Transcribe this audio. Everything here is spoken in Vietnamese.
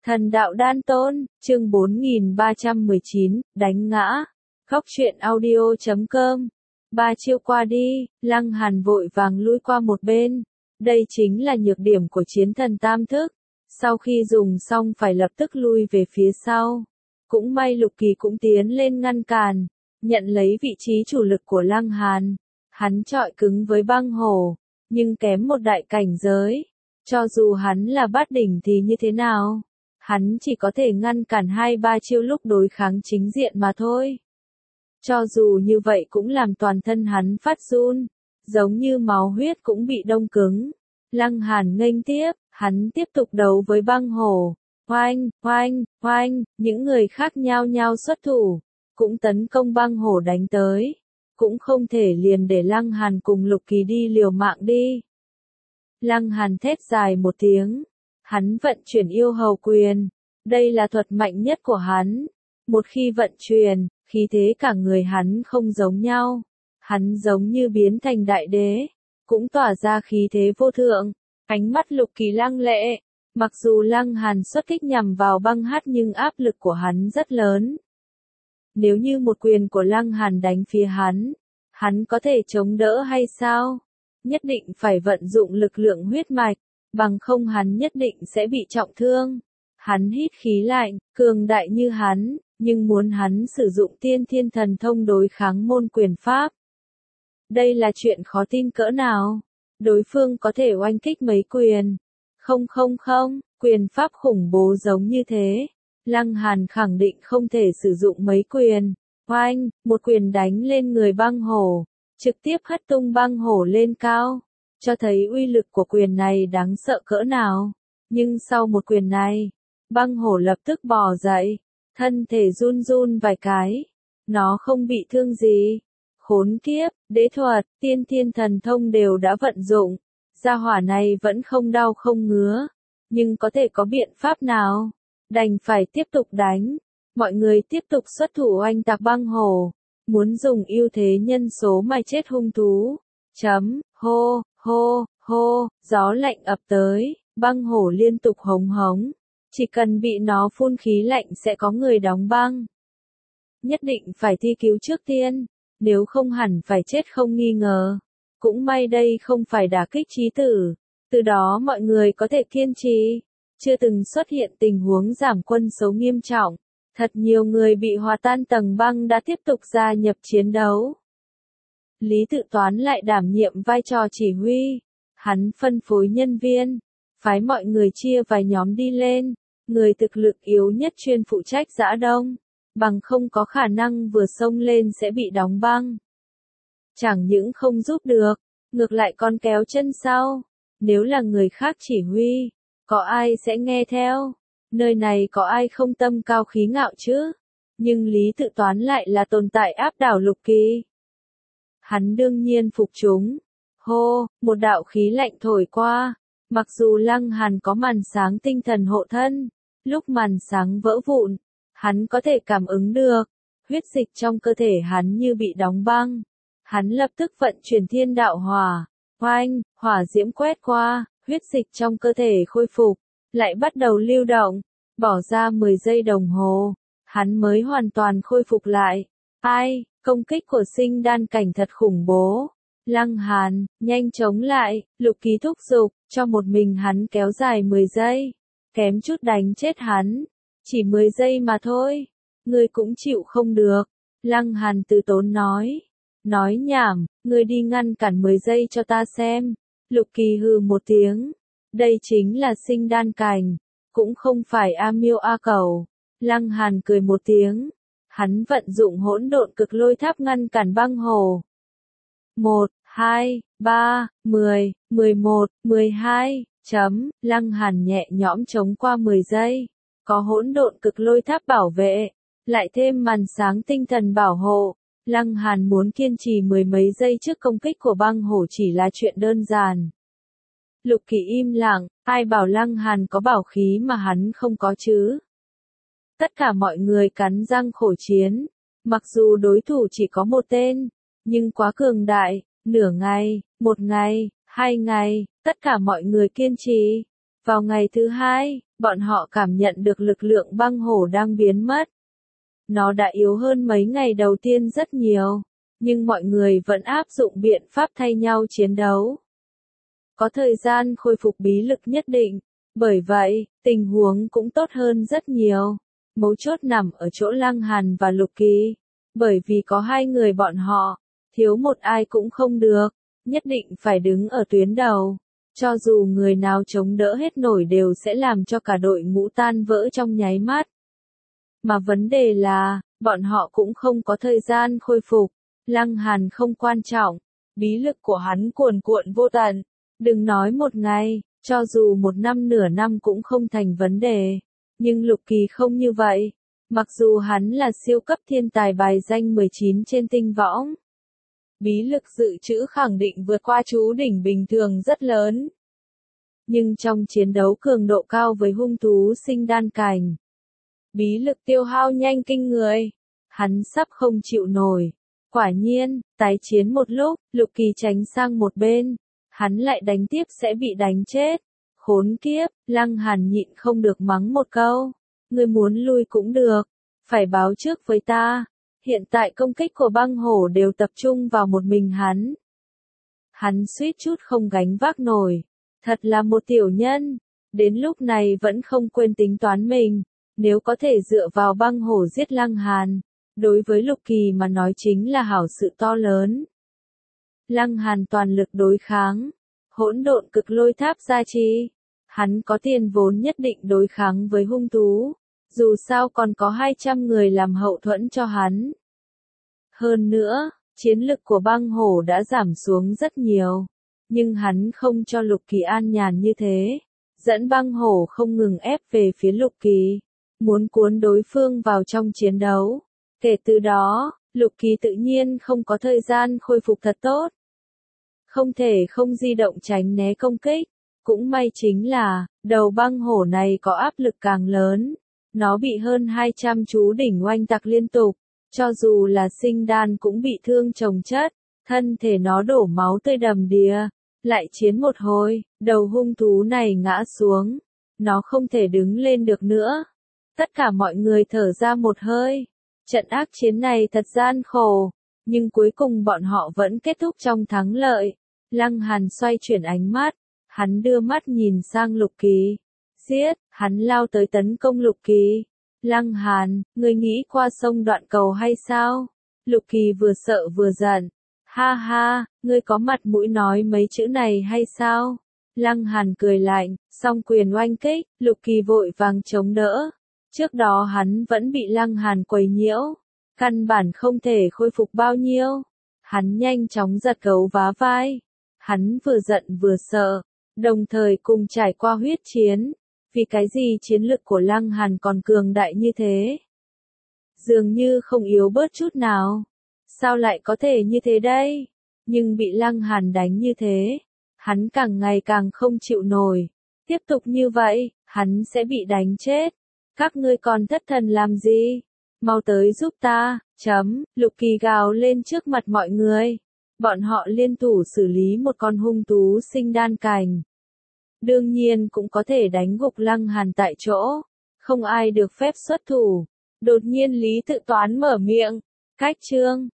Thần đạo đan tôn, chương 4319, đánh ngã. Góc truyện audio.com. Ba chiêu qua đi, Lăng Hàn vội vàng lui qua một bên. Đây chính là nhược điểm của chiến thần tam thức. Sau khi dùng xong phải lập tức lui về phía sau. Cũng may Lục Kỳ cũng tiến lên ngăn cản, nhận lấy vị trí chủ lực của Lăng Hàn. Hắn chọi cứng với băng hổ, nhưng kém một đại cảnh giới. Cho dù hắn là bát đỉnh thì như thế nào? Hắn chỉ có thể ngăn cản 2-3 chiêu lúc đối kháng chính diện mà thôi. Cho dù như vậy cũng làm toàn thân hắn phát run, giống như máu huyết cũng bị đông cứng. Lăng Hàn nghênh tiếp, hắn tiếp tục đấu với băng hổ. Oanh, oanh, oanh, những người khác nhao nhao xuất thủ, cũng tấn công băng hổ đánh tới. Cũng không thể liền để Lăng Hàn cùng Lục Kỳ đi liều mạng đi. Lăng Hàn thét dài một tiếng. Hắn vận chuyển yêu hầu quyền. Đây là thuật mạnh nhất của hắn. Một khi vận chuyển, khí thế cả người hắn không giống nhau. Hắn giống như biến thành đại đế. Cũng tỏa ra khí thế vô thượng. Ánh mắt Lục Kỳ lăng lệ. Mặc dù Lăng Hàn xuất kích nhằm vào băng hát nhưng áp lực của hắn rất lớn. Nếu như một quyền của Lăng Hàn đánh phía hắn có thể chống đỡ hay sao? Nhất định phải vận dụng lực lượng huyết mạch, bằng không hắn nhất định sẽ bị trọng thương. Hắn hít khí lạnh, cường đại như hắn, nhưng muốn hắn sử dụng tiên thiên thần thông đối kháng môn quyền pháp. Đây là chuyện khó tin cỡ nào? Đối phương có thể oanh kích mấy quyền. Không, quyền pháp khủng bố giống như thế. Lăng Hàn khẳng định không thể sử dụng mấy quyền. Oanh, một quyền đánh lên người băng hổ, trực tiếp hất tung băng hổ lên cao, cho thấy uy lực của quyền này đáng sợ cỡ nào. Nhưng sau một quyền này, băng hổ lập tức bò dậy, thân thể run run vài cái. Nó không bị thương gì. Khốn kiếp, đế thuật, tiên thiên thần thông đều đã vận dụng. Gia hỏa này vẫn không đau không ngứa. Nhưng có thể có biện pháp nào? Đành phải tiếp tục đánh. Mọi người tiếp tục xuất thủ oanh tạc băng hổ. Muốn dùng ưu thế nhân số mà chết hung thú. Hô, hô, hô, gió lạnh ập tới, băng hổ liên tục hống hống. Chỉ cần bị nó phun khí lạnh sẽ có người đóng băng. Nhất định phải thi cứu trước tiên, nếu không hẳn phải chết không nghi ngờ. Cũng may đây không phải đả kích chí tử, từ đó mọi người có thể kiên trì. Chưa từng xuất hiện tình huống giảm quân số nghiêm trọng. Thật nhiều người bị hòa tan tầng băng đã tiếp tục gia nhập chiến đấu. Lý Tự Toán lại đảm nhiệm vai trò chỉ huy. Hắn phân phối nhân viên, phái mọi người chia vài nhóm đi lên. Người thực lực yếu nhất chuyên phụ trách giã đông, bằng không có khả năng vừa xông lên sẽ bị đóng băng. Chẳng những không giúp được, ngược lại còn kéo chân sau. Nếu là người khác chỉ huy, có ai sẽ nghe theo? Nơi này có ai không tâm cao khí ngạo chứ? Nhưng Lý Tự Toán lại là tồn tại áp đảo Lục Kỳ. Hắn đương nhiên phục chúng. Hô, một đạo khí lạnh thổi qua. Mặc dù Lăng Hàn có màn sáng tinh thần hộ thân, lúc màn sáng vỡ vụn, hắn có thể cảm ứng được. Huyết dịch trong cơ thể hắn như bị đóng băng. Hắn lập tức vận chuyển thiên đạo hỏa. Oanh, hỏa diễm quét qua, huyết dịch trong cơ thể khôi phục. Lại bắt đầu lưu động, bỏ ra 10 giây đồng hồ, hắn mới hoàn toàn khôi phục lại. Ai, công kích của sinh đan cảnh thật khủng bố. Lăng Hàn, nhanh chống lại, Lục Kỳ thúc giục, cho một mình hắn kéo dài 10 giây. Kém chút đánh chết hắn. Chỉ 10 giây mà thôi. Ngươi cũng chịu không được. Lăng Hàn từ tốn nói. Nói nhảm, ngươi đi ngăn cản 10 giây cho ta xem. Lục Kỳ hừ một tiếng. Đây chính là sinh đan cảnh, cũng không phải A Miêu A Cẩu. Lăng Hàn cười một tiếng. Hắn vận dụng hỗn độn cực lôi tháp ngăn cản băng hổ. 1, 2, 3, 10, 11, 12, Lăng Hàn nhẹ nhõm chống qua 10 giây. Có hỗn độn cực lôi tháp bảo vệ, lại thêm màn sáng tinh thần bảo hộ. Lăng Hàn muốn kiên trì 10 mấy giây trước công kích của băng hổ chỉ là chuyện đơn giản. Lục Kỳ im lặng, ai bảo Lăng Hàn có bảo khí mà hắn không có chứ? Tất cả mọi người cắn răng khổ chiến, mặc dù đối thủ chỉ có một tên, nhưng quá cường đại. Nửa ngày, một ngày, 2 ngày, tất cả mọi người kiên trì. Vào ngày thứ 2, bọn họ cảm nhận được lực lượng băng hổ đang biến mất. Nó đã yếu hơn mấy ngày đầu tiên rất nhiều, nhưng mọi người vẫn áp dụng biện pháp thay nhau chiến đấu. Có thời gian khôi phục bí lực nhất định, bởi vậy, tình huống cũng tốt hơn rất nhiều. Mấu chốt nằm ở chỗ Lăng Hàn và Lục Kỳ, bởi vì có hai người bọn họ, thiếu một ai cũng không được, nhất định phải đứng ở tuyến đầu. Cho dù người nào chống đỡ hết nổi đều sẽ làm cho cả đội ngũ tan vỡ trong nháy mắt. Mà vấn đề là, bọn họ cũng không có thời gian khôi phục. Lăng Hàn không quan trọng, bí lực của hắn cuồn cuộn vô tận. Đừng nói một ngày, cho dù một năm nửa năm cũng không thành vấn đề. Nhưng Lục Kỳ không như vậy. Mặc dù hắn là siêu cấp thiên tài bài danh 19 trên tinh võng. Bí lực dự trữ khẳng định vượt qua chú đỉnh bình thường rất lớn. Nhưng trong chiến đấu cường độ cao với hung thú sinh đan cảnh, bí lực tiêu hao nhanh kinh người. Hắn sắp không chịu nổi. Quả nhiên, tái chiến một lúc, Lục Kỳ tránh sang một bên. Hắn lại đánh tiếp sẽ bị đánh chết. Khốn kiếp, Lăng Hàn nhịn không được mắng một câu. Ngươi muốn lui cũng được. Phải báo trước với ta. Hiện tại công kích của băng hổ đều tập trung vào một mình hắn. Hắn suýt chút không gánh vác nổi. Thật là một tiểu nhân. Đến lúc này vẫn không quên tính toán mình. Nếu có thể dựa vào băng hổ giết Lăng Hàn, đối với Lục Kỳ mà nói chính là hảo sự to lớn. Lăng Hàn toàn lực đối kháng. Hỗn độn cực lôi tháp gia trì. Hắn có tiền vốn nhất định đối kháng với hung thú. Dù sao còn có 200 người làm hậu thuẫn cho hắn. Hơn nữa, chiến lực của băng hổ đã giảm xuống rất nhiều. Nhưng hắn không cho Lục Kỳ an nhàn như thế. Dẫn băng hổ không ngừng ép về phía Lục Kỳ. Muốn cuốn đối phương vào trong chiến đấu. Kể từ đó, Lục Kỳ tự nhiên không có thời gian khôi phục thật tốt. Không thể không di động tránh né công kích. Cũng may chính là, đầu băng hổ này có áp lực càng lớn. Nó bị hơn 200 chú đỉnh oanh tạc liên tục. Cho dù là sinh đan cũng bị thương chồng chất. Thân thể nó đổ máu tươi đầm đìa. Lại chiến một hồi, đầu hung thú này ngã xuống. Nó không thể đứng lên được nữa. Tất cả mọi người thở ra một hơi. Trận ác chiến này thật gian khổ. Nhưng cuối cùng bọn họ vẫn kết thúc trong thắng lợi. Lăng Hàn xoay chuyển ánh mắt. Hắn đưa mắt nhìn sang Lục Kỳ. Giết, hắn lao tới tấn công Lục Kỳ. Lăng Hàn, ngươi nghĩ qua sông Đoạn Cầu hay sao? Lục Kỳ vừa sợ vừa giận. Ha ha, ngươi có mặt mũi nói mấy chữ này hay sao? Lăng Hàn cười lạnh, song quyền oanh kích, Lục Kỳ vội vàng chống đỡ. Trước đó hắn vẫn bị Lăng Hàn quấy nhiễu. Căn bản không thể khôi phục bao nhiêu. Hắn nhanh chóng giật gấu vá vai. Hắn vừa giận vừa sợ. Đồng thời cùng trải qua huyết chiến. Vì cái gì chiến lực của Lăng Hàn còn cường đại như thế? Dường như không yếu bớt chút nào. Sao lại có thể như thế đây? Nhưng bị Lăng Hàn đánh như thế. Hắn càng ngày càng không chịu nổi. Tiếp tục như vậy, hắn sẽ bị đánh chết. Các ngươi còn thất thần làm gì? Mau tới giúp ta, Lục Kỳ gào lên trước mặt mọi người. Bọn họ liên thủ xử lý một con hung thú sinh đan cảnh. Đương nhiên cũng có thể đánh gục Lăng Hàn tại chỗ. Không ai được phép xuất thủ. Đột nhiên Lý Tự Toán mở miệng. Cách chương